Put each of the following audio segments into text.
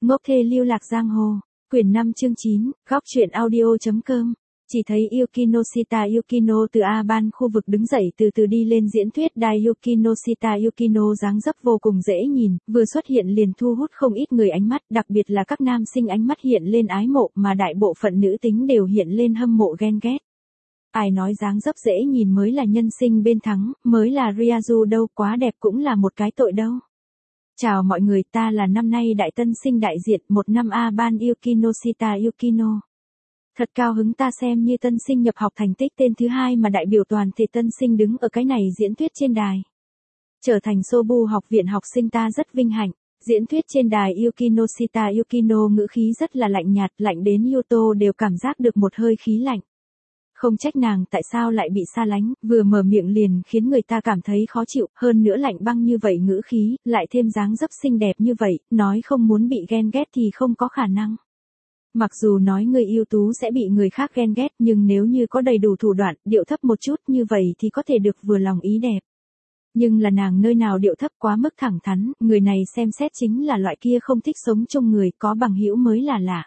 Ngốc thê lưu lạc giang hồ, quyển 5 chương 9, góc truyện audio.com. Chỉ thấy Yukinoshita Yukino từ A-ban khu vực đứng dậy từ từ đi lên diễn thuyết đài. Yukinoshita Yukino dáng dấp vô cùng dễ nhìn, vừa xuất hiện liền thu hút không ít người ánh mắt, đặc biệt là các nam sinh ánh mắt hiện lên ái mộ mà đại bộ phận nữ tính đều hiện lên hâm mộ ghen ghét. Ai nói dáng dấp dễ nhìn mới là nhân sinh bên thắng, mới là Ryazu đâu, quá đẹp cũng là một cái tội đâu. Chào mọi người, ta là năm nay đại tân sinh đại diện 1 năm A-ban Yukinoshita Yukino. Thật cao hứng ta xem như tân sinh nhập học thành tích tên thứ 2 mà đại biểu toàn thể tân sinh đứng ở cái này diễn thuyết trên đài. Trở thành Sobu học viện học sinh ta rất vinh hạnh. Diễn thuyết trên đài Yukinoshita Yukino ngữ khí rất là lạnh nhạt, lạnh đến Yuto đều cảm giác được một hơi khí lạnh. Không trách nàng tại sao lại bị xa lánh, vừa mở miệng liền khiến người ta cảm thấy khó chịu, hơn nữa lạnh băng như vậy ngữ khí, lại thêm dáng dấp xinh đẹp như vậy, nói không muốn bị ghen ghét thì không có khả năng. Mặc dù nói người ưu tú sẽ bị người khác ghen ghét, nhưng nếu như có đầy đủ thủ đoạn, điệu thấp một chút như vậy thì có thể được vừa lòng ý đẹp. Nhưng là nàng nơi nào điệu thấp quá mức thẳng thắn, người này xem xét chính là loại kia không thích sống chung người, có bằng hữu mới là lạ.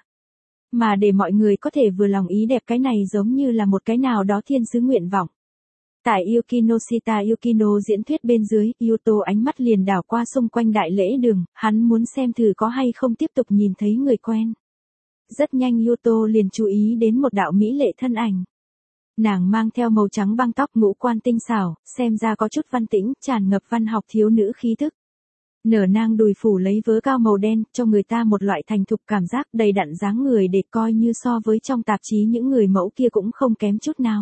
Mà để mọi người có thể vừa lòng ý đẹp, cái này giống như là một cái nào đó thiên sứ nguyện vọng. Tại Yukinoshita Yukino diễn thuyết bên dưới, Yuto ánh mắt liền đảo qua xung quanh đại lễ đường, hắn muốn xem thử có hay không tiếp tục nhìn thấy người quen. Rất nhanh Yuto liền chú ý đến một đạo mỹ lệ thân ảnh. Nàng mang theo màu trắng băng tóc, ngũ quan tinh xảo, xem ra có chút văn tĩnh, tràn ngập văn học thiếu nữ khí thức. Nở nang đùi phủ lấy vớ cao màu đen, cho người ta một loại thành thục cảm giác, đầy đặn dáng người để coi như so với trong tạp chí những người mẫu kia cũng không kém chút nào.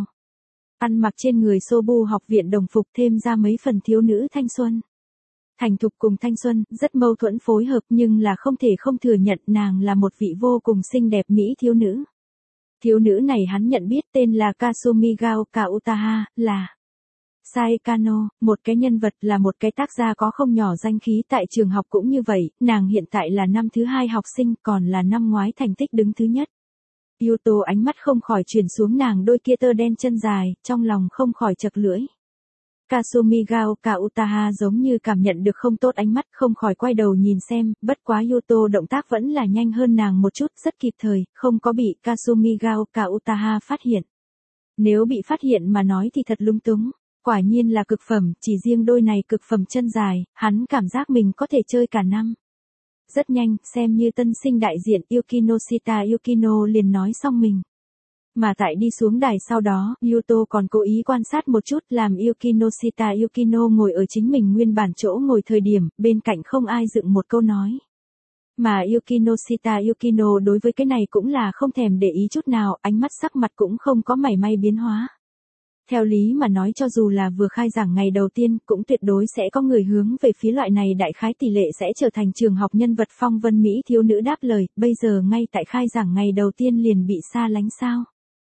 Ăn mặc trên người Sobu học viện đồng phục thêm ra mấy phần thiếu nữ thanh xuân. Thành thục cùng thanh xuân, rất mâu thuẫn phối hợp, nhưng là không thể không thừa nhận nàng là một vị vô cùng xinh đẹp mỹ thiếu nữ. Thiếu nữ này hắn nhận biết tên là Kasumi Gaoka Utaha, là Saekano, một cái nhân vật, là một cái tác gia có không nhỏ danh khí tại trường học cũng như vậy, nàng hiện tại là năm thứ 2 học sinh, còn là năm ngoái thành tích đứng thứ nhất. Yuto ánh mắt không khỏi chuyển xuống nàng đôi kia tơ đen chân dài, trong lòng không khỏi chật lưỡi. Kasumi Gaoka Utaha giống như cảm nhận được không tốt ánh mắt, không khỏi quay đầu nhìn xem, bất quá Yuto động tác vẫn là nhanh hơn nàng một chút, rất kịp thời, không có bị Kasumi Gaoka Utaha phát hiện. Nếu bị phát hiện mà nói thì thật lung túng. Quả nhiên là cực phẩm, chỉ riêng đôi này cực phẩm chân dài, hắn cảm giác mình có thể chơi cả năm. Rất nhanh, xem như tân sinh đại diện Yukinoshita Yukino liền nói xong mình. Mà tại đi xuống đài sau đó, Yuto còn cố ý quan sát một chút, làm Yukinoshita Yukino ngồi ở chính mình nguyên bản chỗ ngồi thời điểm, bên cạnh không ai dựng một câu nói. Mà Yukinoshita Yukino đối với cái này cũng là không thèm để ý chút nào, ánh mắt sắc mặt cũng không có mảy may biến hóa. Theo lý mà nói, cho dù là vừa khai giảng ngày đầu tiên, cũng tuyệt đối sẽ có người hướng về phía loại này, đại khái tỷ lệ sẽ trở thành trường học nhân vật phong vân mỹ thiếu nữ đáp lời, bây giờ ngay tại khai giảng ngày đầu tiên liền bị xa lánh sao.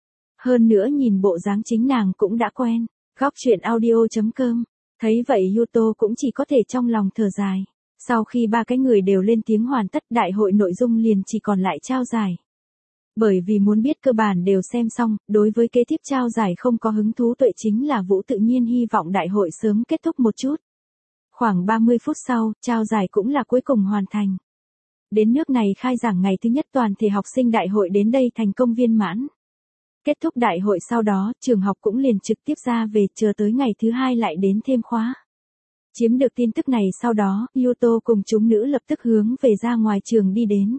Hơn nữa nhìn bộ dáng chính nàng cũng đã quen. Góc truyện audio.com. Thấy vậy Yuto cũng chỉ có thể trong lòng thở dài. Sau khi 3 cái người đều lên tiếng hoàn tất, đại hội nội dung liền chỉ còn lại trao giải. Bởi vì muốn biết cơ bản đều xem xong, đối với kế tiếp trao giải không có hứng thú, Tuệ chính là Vũ tự nhiên hy vọng đại hội sớm kết thúc một chút. Khoảng 30 phút sau, trao giải cũng là cuối cùng hoàn thành. Đến nước này khai giảng ngày thứ nhất, toàn thể học sinh đại hội đến đây thành công viên mãn. Kết thúc đại hội sau đó, trường học cũng liền trực tiếp ra về, chờ tới ngày thứ 2 lại đến thêm khóa. Chiếm được tin tức này sau đó, Yuto cùng chúng nữ lập tức hướng về ra ngoài trường đi đến.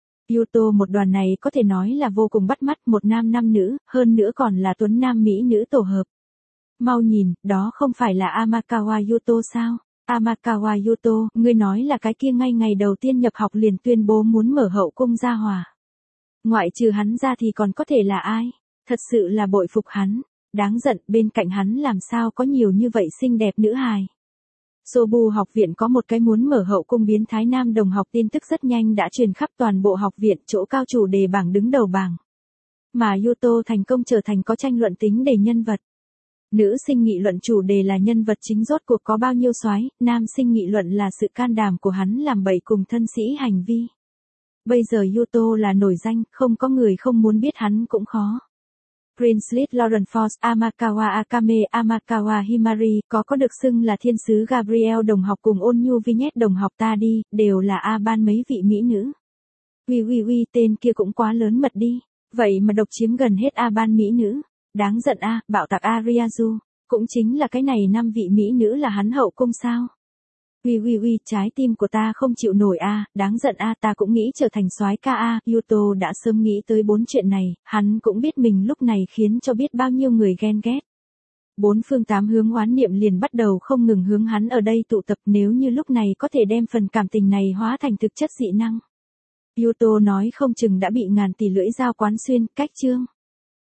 Yuto một đoàn này có thể nói là vô cùng bắt mắt, 1 nam 5 nữ, hơn nữa còn là tuấn nam mỹ nữ tổ hợp. Mau nhìn, đó không phải là Amakawa Yuto sao? Amakawa Yuto, ngươi nói là cái kia ngay ngày đầu tiên nhập học liền tuyên bố muốn mở hậu cung gia hòa. Ngoại trừ hắn ra thì còn có thể là ai? Thật sự là bội phục hắn. Đáng giận, bên cạnh hắn làm sao có nhiều như vậy xinh đẹp nữ hài. Sobu học viện có một cái muốn mở hậu cung biến thái nam đồng học, tin tức rất nhanh đã truyền khắp toàn bộ học viện, chỗ cao chủ đề bảng đứng đầu bảng. Mà Yuto thành công trở thành có tranh luận tính đầy nhân vật. Nữ sinh nghị luận chủ đề là nhân vật chính rốt cuộc có bao nhiêu soái, nam sinh nghị luận là sự can đảm của hắn làm bậy cùng thân sĩ hành vi. Bây giờ Yuto là nổi danh, không có người không muốn biết hắn cũng khó. Prince Lauren Force, Amakawa Akame, Amakawa Himari, có được xưng là thiên sứ Gabriel đồng học cùng Ôn Nhu Vignette đồng học ta đi, đều là A-ban mấy vị mỹ nữ. Ui, tên kia cũng quá lớn mật đi. Vậy mà độc chiếm gần hết A ban mỹ nữ. Đáng giận a, bạo tạc Ariazu. Cũng chính là cái này 5 vị mỹ nữ là hắn hậu cung sao? Ui, trái tim của ta không chịu nổi a, đáng giận a, ta cũng nghĩ trở thành soái ca a. Yuto đã sớm nghĩ tới 4 chuyện này, hắn cũng biết mình lúc này khiến cho biết bao nhiêu người ghen ghét. 4 phương 8 hướng oán niệm liền bắt đầu không ngừng hướng hắn ở đây tụ tập, nếu như lúc này có thể đem phần cảm tình này hóa thành thực chất dị năng. Yuto nói không chừng đã bị ngàn tỷ lưỡi dao quán xuyên, cách chương.